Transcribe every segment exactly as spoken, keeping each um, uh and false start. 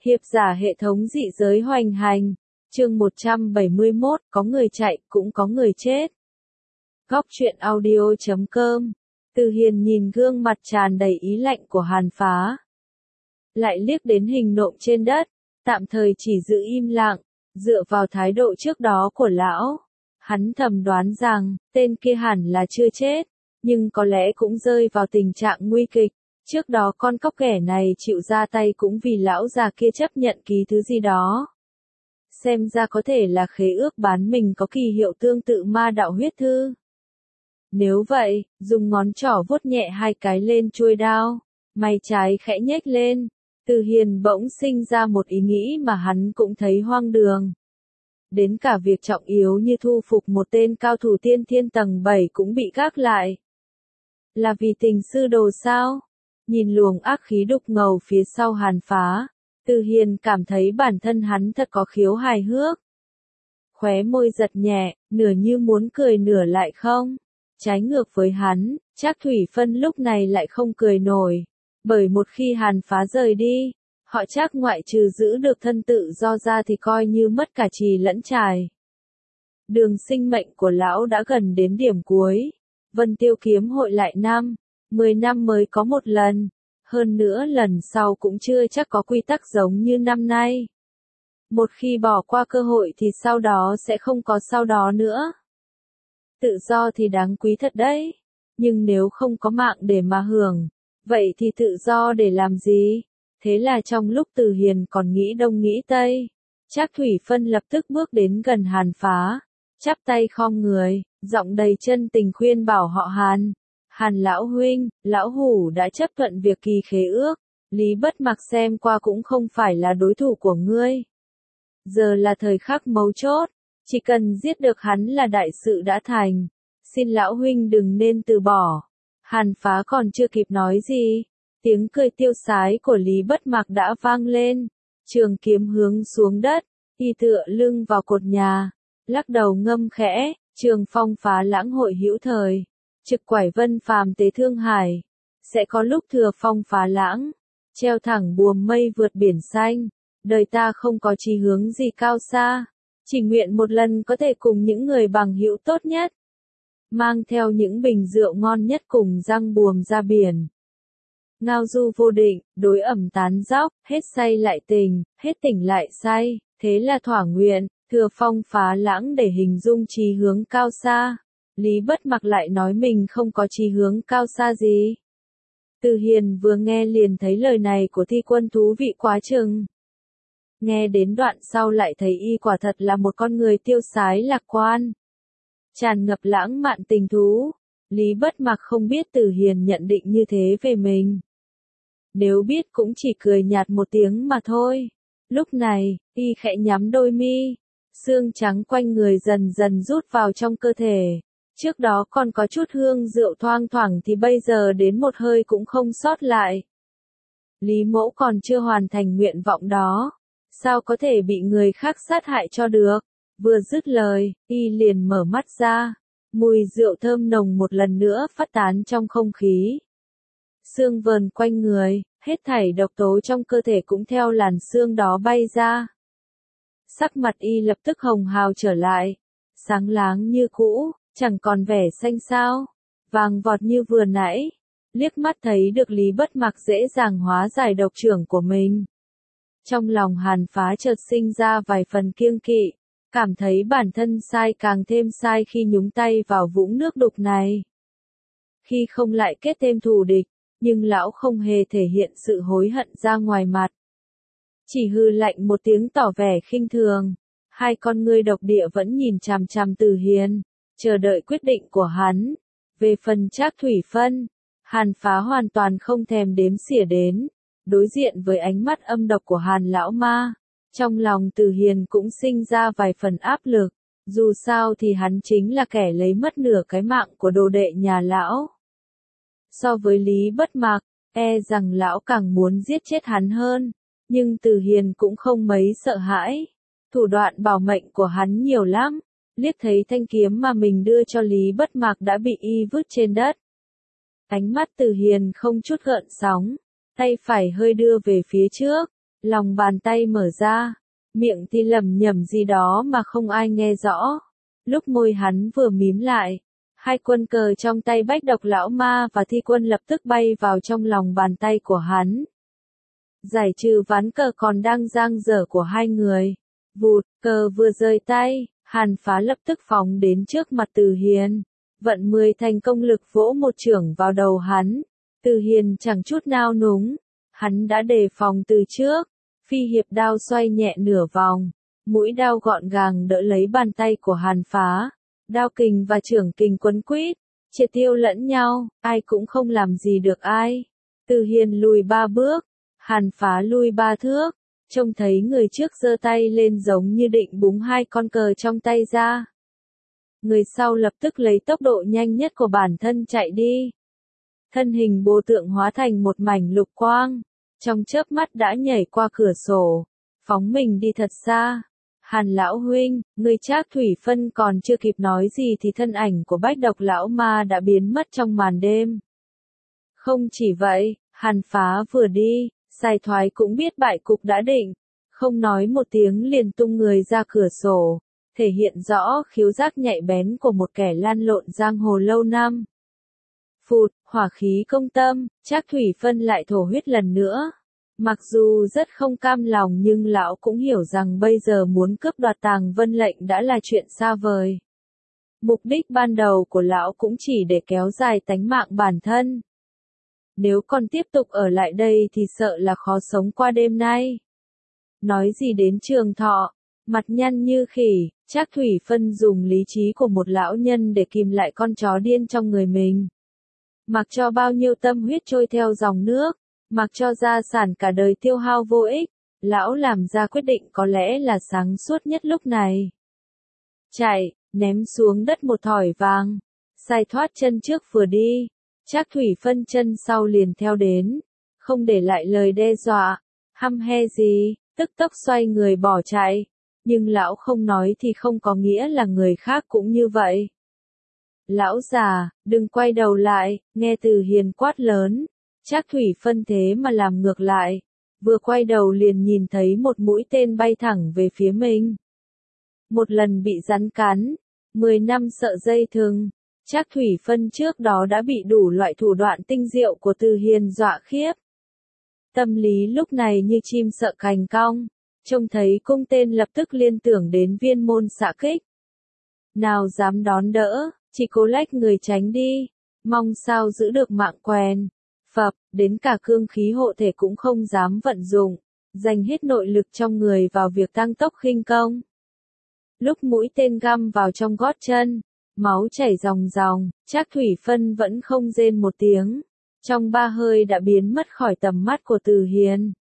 Hiệp giả hệ thống dị giới hoành hành. Chương một trăm bảy mươi mốt, có người chạy, cũng có người chết. Góc truyện audio chấm com. Từ Hiền nhìn gương mặt tràn đầy ý lạnh của Hàn Phá. Lại liếc đến hình nộm trên đất, tạm thời chỉ giữ im lặng, dựa vào thái độ trước đó của lão. Hắn thầm đoán rằng, tên kia hẳn là chưa chết, nhưng có lẽ cũng rơi vào tình trạng nguy kịch. Trước đó con cóc ghẻ này chịu ra tay cũng vì lão già kia chấp nhận ký thứ gì đó. Xem ra có thể là khế ước bán mình có kỳ hiệu tương tự ma đạo huyết thư. Nếu vậy, dùng ngón trỏ vuốt nhẹ hai cái lên chuôi đao, mày trái khẽ nhếch lên. Từ Hiền bỗng sinh ra một ý nghĩ mà hắn cũng thấy hoang đường. Đến cả việc trọng yếu như thu phục một tên cao thủ tiên thiên tầng bảy cũng bị gác lại. Là vì tình sư đồ sao? Nhìn luồng ác khí đục ngầu phía sau Hàn Phá, Từ Hiền cảm thấy bản thân hắn thật có khiếu hài hước. Khóe môi giật nhẹ, nửa như muốn cười nửa lại không. Trái ngược với hắn, Trác Thủy Phân lúc này lại không cười nổi. Bởi một khi Hàn Phá rời đi, họ Trác ngoại trừ giữ được thân tự do ra thì coi như mất cả trì lẫn trài. Đường sinh mệnh của lão đã gần đến điểm cuối. Vân Tiêu kiếm hội lại năm, mười năm mới có một lần. Hơn nữa lần sau cũng chưa chắc có quy tắc giống như năm nay. Một khi bỏ qua cơ hội thì sau đó sẽ không có sau đó nữa. Tự do thì đáng quý thật đấy. Nhưng nếu không có mạng để mà hưởng, vậy thì tự do để làm gì? Thế là trong lúc Từ Hiền còn nghĩ đông nghĩ tây, Trác Thủy Phân lập tức bước đến gần Hàn Phá, chắp tay khom người, giọng đầy chân tình khuyên bảo họ Hàn. Hàn lão huynh, lão hủ đã chấp thuận việc kỳ khế ước, Lý Bất Mặc xem qua cũng không phải là đối thủ của ngươi. Giờ là thời khắc mấu chốt, chỉ cần giết được hắn là đại sự đã thành, xin lão huynh đừng nên từ bỏ. Hàn Phá còn chưa kịp nói gì, tiếng cười tiêu sái của Lý Bất Mặc đã vang lên, trường kiếm hướng xuống đất, y tựa lưng vào cột nhà, lắc đầu ngâm khẽ, trường phong phá lãng hội hữu thời. Trực quải vân phàm tế thương hải, sẽ có lúc thừa phong phá lãng, treo thẳng buồm mây vượt biển xanh, đời ta không có chí hướng gì cao xa, chỉ nguyện một lần có thể cùng những người bằng hữu tốt nhất, mang theo những bình rượu ngon nhất cùng răng buồm ra biển. Ngao du vô định, đối ẩm tán dóc, hết say lại tình, hết tỉnh lại say, thế là thỏa nguyện, thừa phong phá lãng để hình dung chí hướng cao xa. Lý Bất Mặc lại nói mình không có chí hướng cao xa gì. Từ Hiền vừa nghe liền thấy lời này của thi quân thú vị quá chừng. Nghe đến đoạn sau lại thấy y quả thật là một con người tiêu sái lạc quan, tràn ngập lãng mạn tình thú. Lý Bất Mặc không biết Từ Hiền nhận định như thế về mình. Nếu biết cũng chỉ cười nhạt một tiếng mà thôi. Lúc này, y khẽ nhắm đôi mi, xương trắng quanh người dần dần rút vào trong cơ thể. Trước đó còn có chút hương rượu thoang thoảng thì bây giờ đến một hơi cũng không sót lại. Lý Mẫu còn chưa hoàn thành nguyện vọng đó, sao có thể bị người khác sát hại cho được? Vừa dứt lời, y liền mở mắt ra, mùi rượu thơm nồng một lần nữa phát tán trong không khí. Xương vờn quanh người, hết thảy độc tố trong cơ thể cũng theo làn xương đó bay ra. Sắc mặt y lập tức hồng hào trở lại, sáng láng như cũ. Chẳng còn vẻ xanh xao, vàng vọt như vừa nãy, liếc mắt thấy được Lý Bất Mặc dễ dàng hóa giải độc trưởng của mình. Trong lòng Hàn Phá chợt sinh ra vài phần kiêng kỵ, cảm thấy bản thân sai càng thêm sai khi nhúng tay vào vũng nước đục này. Khi không lại kết thêm thù địch, nhưng lão không hề thể hiện sự hối hận ra ngoài mặt. Chỉ hừ lạnh một tiếng tỏ vẻ khinh thường, hai con ngươi độc địa vẫn nhìn chằm chằm Từ Hiền, chờ đợi quyết định của hắn. Về phần Trác Thủy Phân, Hàn Phá hoàn toàn không thèm đếm xỉa đến, đối diện với ánh mắt âm độc của Hàn lão ma, trong lòng Từ Hiền cũng sinh ra vài phần áp lực, dù sao thì hắn chính là kẻ lấy mất nửa cái mạng của đồ đệ nhà lão. So với Lý Bất Mặc, e rằng lão càng muốn giết chết hắn hơn, nhưng Từ Hiền cũng không mấy sợ hãi, thủ đoạn bảo mệnh của hắn nhiều lắm. Liếc thấy thanh kiếm mà mình đưa cho Lý Bất Mặc đã bị y vứt trên đất. Ánh mắt Từ Hiền không chút gợn sóng, tay phải hơi đưa về phía trước, lòng bàn tay mở ra, miệng thì lẩm nhẩm gì đó mà không ai nghe rõ. Lúc môi hắn vừa mím lại, hai quân cờ trong tay Bách Độc Lão Ma và Thi Quân lập tức bay vào trong lòng bàn tay của hắn. Giải trừ ván cờ còn đang dang dở của hai người. Vụt, cờ vừa rơi tay, Hàn Phá lập tức phóng đến trước mặt Từ Hiền. Vận mười thành công lực vỗ một chưởng vào đầu hắn. Từ Hiền chẳng chút nao núng. Hắn đã đề phòng từ trước. Phi hiệp đao xoay nhẹ nửa vòng. Mũi đao gọn gàng đỡ lấy bàn tay của Hàn Phá. Đao kình và chưởng kình quấn quýt, triệt tiêu lẫn nhau, ai cũng không làm gì được ai. Từ Hiền lùi ba bước, Hàn Phá lui ba thước, trông thấy người trước giơ tay lên giống như định búng hai con cờ trong tay ra. Người sau lập tức lấy tốc độ nhanh nhất của bản thân chạy đi. Thân hình bồ tượng hóa thành một mảnh lục quang, trong chớp mắt đã nhảy qua cửa sổ, phóng mình đi thật xa. Hàn lão huynh, người Trác Thủy Phân còn chưa kịp nói gì thì thân ảnh của Bách Độc Lão Ma đã biến mất trong màn đêm. Không chỉ vậy, Hàn Phá vừa đi, Sai Thoái cũng biết bại cục đã định, không nói một tiếng liền tung người ra cửa sổ, thể hiện rõ khiếu giác nhạy bén của một kẻ lăn lộn giang hồ lâu năm. Phụt, hỏa khí công tâm, Trác Thủy Phân lại thổ huyết lần nữa. Mặc dù rất không cam lòng nhưng lão cũng hiểu rằng bây giờ muốn cướp đoạt Tàng Vân lệnh đã là chuyện xa vời. Mục đích ban đầu của lão cũng chỉ để kéo dài tánh mạng bản thân. Nếu còn tiếp tục ở lại đây thì sợ là khó sống qua đêm nay. Nói gì đến Trường Thọ, mặt nhăn như khỉ, Trác Thủy Phân dùng lý trí của một lão nhân để kìm lại con chó điên trong người mình. Mặc cho bao nhiêu tâm huyết trôi theo dòng nước. Mặc cho gia sản cả đời tiêu hao vô ích, lão làm ra quyết định có lẽ là sáng suốt nhất lúc này. Chạy, ném xuống đất một thỏi vàng, Sai thoát chân trước vừa đi, Trác Thủy Phân chân sau liền theo đến, không để lại lời đe dọa, hăm he gì, tức tốc xoay người bỏ chạy, nhưng lão không nói thì không có nghĩa là người khác cũng như vậy. Lão già, đừng quay đầu lại, nghe Từ Hiền quát lớn. Trác Thủy Phân thế mà làm ngược lại, vừa quay đầu liền nhìn thấy một mũi tên bay thẳng về phía mình. Một lần bị rắn cắn, mười năm sợ dây thừng, Trác Thủy Phân trước đó đã bị đủ loại thủ đoạn tinh diệu của Từ Hiền dọa khiếp. Tâm lý lúc này như chim sợ cành cong, trông thấy cung tên lập tức liên tưởng đến viên môn xạ kích. Nào dám đón đỡ, chỉ cố lách người tránh đi, mong sao giữ được mạng quèn. Phập, đến cả cương khí hộ thể cũng không dám vận dụng, dành hết nội lực trong người vào việc tăng tốc khinh công. Lúc mũi tên găm vào trong gót chân, máu chảy ròng ròng, Trác Thủy Phân vẫn không rên một tiếng, trong ba hơi đã biến mất khỏi tầm mắt của Từ Hiền.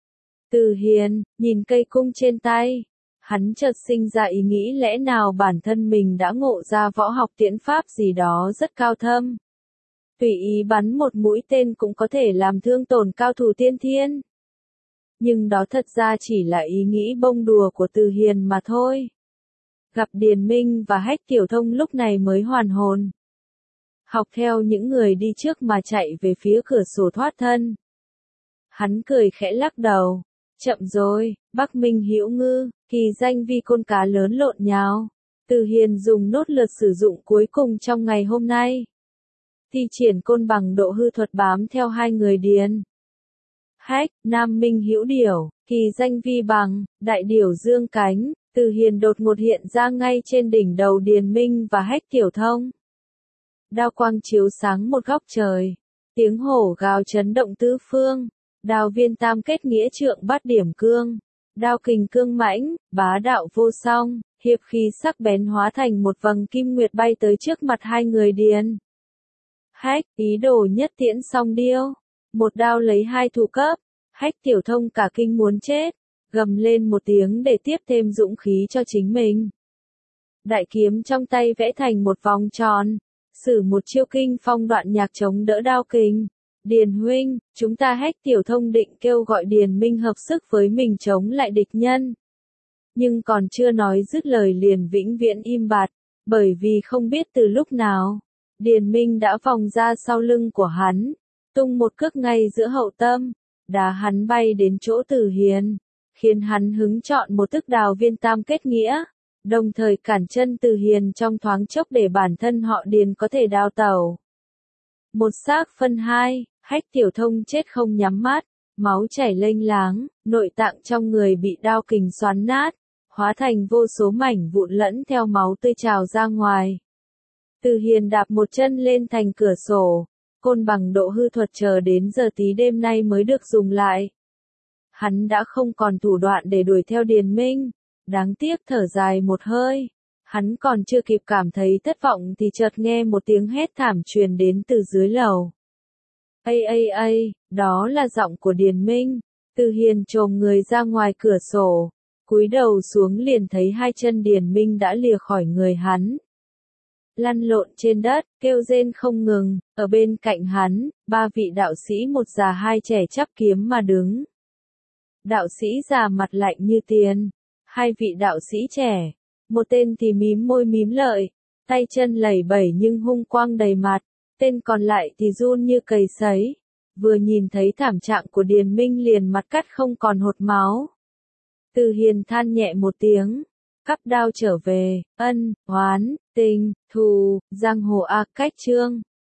Từ Hiền, nhìn cây cung trên tay, hắn chợt sinh ra ý nghĩ lẽ nào bản thân mình đã ngộ ra võ học tiễn pháp gì đó rất cao thâm. Tùy ý bắn một mũi tên cũng có thể làm thương tổn cao thủ tiên thiên. Nhưng đó thật ra chỉ là ý nghĩ bông đùa của Từ Hiền mà thôi. Gặp Điền Minh và Hách Tiểu Thông lúc này mới hoàn hồn. Học theo những người đi trước mà chạy về phía cửa sổ thoát thân. Hắn cười khẽ lắc đầu. Chậm rồi, Bắc Minh Hữu Ngư, kỳ danh vi côn cá lớn lộn nhào. Từ Hiền dùng nốt lượt sử dụng cuối cùng trong ngày hôm nay. Thi triển côn bằng độ hư thuật bám theo hai người Điền. Hách, Nam Minh Hữu Điểu, kỳ danh vi bằng, đại điểu dương cánh, Từ Hiền đột ngột hiện ra ngay trên đỉnh đầu Điền Minh và Hách Tiểu Thông. Đao quang chiếu sáng một góc trời, tiếng hổ gào chấn động tứ phương, đao viên tam kết nghĩa trượng bát điểm cương, đao kình cương mãnh, bá đạo vô song, hiệp khí sắc bén hóa thành một vầng kim nguyệt bay tới trước mặt hai người Điền. Hách, ý đồ nhất tiễn song điêu, một đao lấy hai thủ cấp, Hách Tiểu Thông cả kinh muốn chết, gầm lên một tiếng để tiếp thêm dũng khí cho chính mình. Đại kiếm trong tay vẽ thành một vòng tròn, sử một chiêu kinh phong đoạn nhạc chống đỡ đao kình. Điền huynh, chúng ta Hách Tiểu Thông định kêu gọi Điền Minh hợp sức với mình chống lại địch nhân. Nhưng còn chưa nói dứt lời liền vĩnh viễn im bặt, bởi vì không biết từ lúc nào, Điền Minh đã vòng ra sau lưng của hắn, tung một cước ngay giữa hậu tâm, đá hắn bay đến chỗ Từ Hiền, khiến hắn hứng chọn một tức đào viên tam kết nghĩa, đồng thời cản chân Từ Hiền trong thoáng chốc để bản thân họ Điền có thể đào tẩu. Một xác phân hai, Hách Tiểu Thông chết không nhắm mắt, máu chảy lênh láng, nội tạng trong người bị đao kình xoắn nát, hóa thành vô số mảnh vụn lẫn theo máu tươi trào ra ngoài. Từ Hiền đạp một chân lên thành cửa sổ, côn bằng độ hư thuật chờ đến giờ tí đêm nay mới được dùng lại. Hắn đã không còn thủ đoạn để đuổi theo Điền Minh, đáng tiếc thở dài một hơi. Hắn còn chưa kịp cảm thấy thất vọng thì chợt nghe một tiếng hét thảm truyền đến từ dưới lầu. Ây ây ây, đó là giọng của Điền Minh. Từ Hiền chồm người ra ngoài cửa sổ, cúi đầu xuống liền thấy hai chân Điền Minh đã lìa khỏi người hắn. Lăn lộn trên đất, kêu rên không ngừng, ở bên cạnh hắn, ba vị đạo sĩ một già hai trẻ chắp kiếm mà đứng. Đạo sĩ già mặt lạnh như tiền, hai vị đạo sĩ trẻ, một tên thì mím môi mím lợi, tay chân lẩy bẩy nhưng hung quang đầy mặt, tên còn lại thì run như cầy sấy, vừa nhìn thấy thảm trạng của Điền Minh liền mặt cắt không còn hột máu. Từ Hiền than nhẹ một tiếng, cắp đao trở về, ân, oán, tình, thù, giang hồ a cách chương.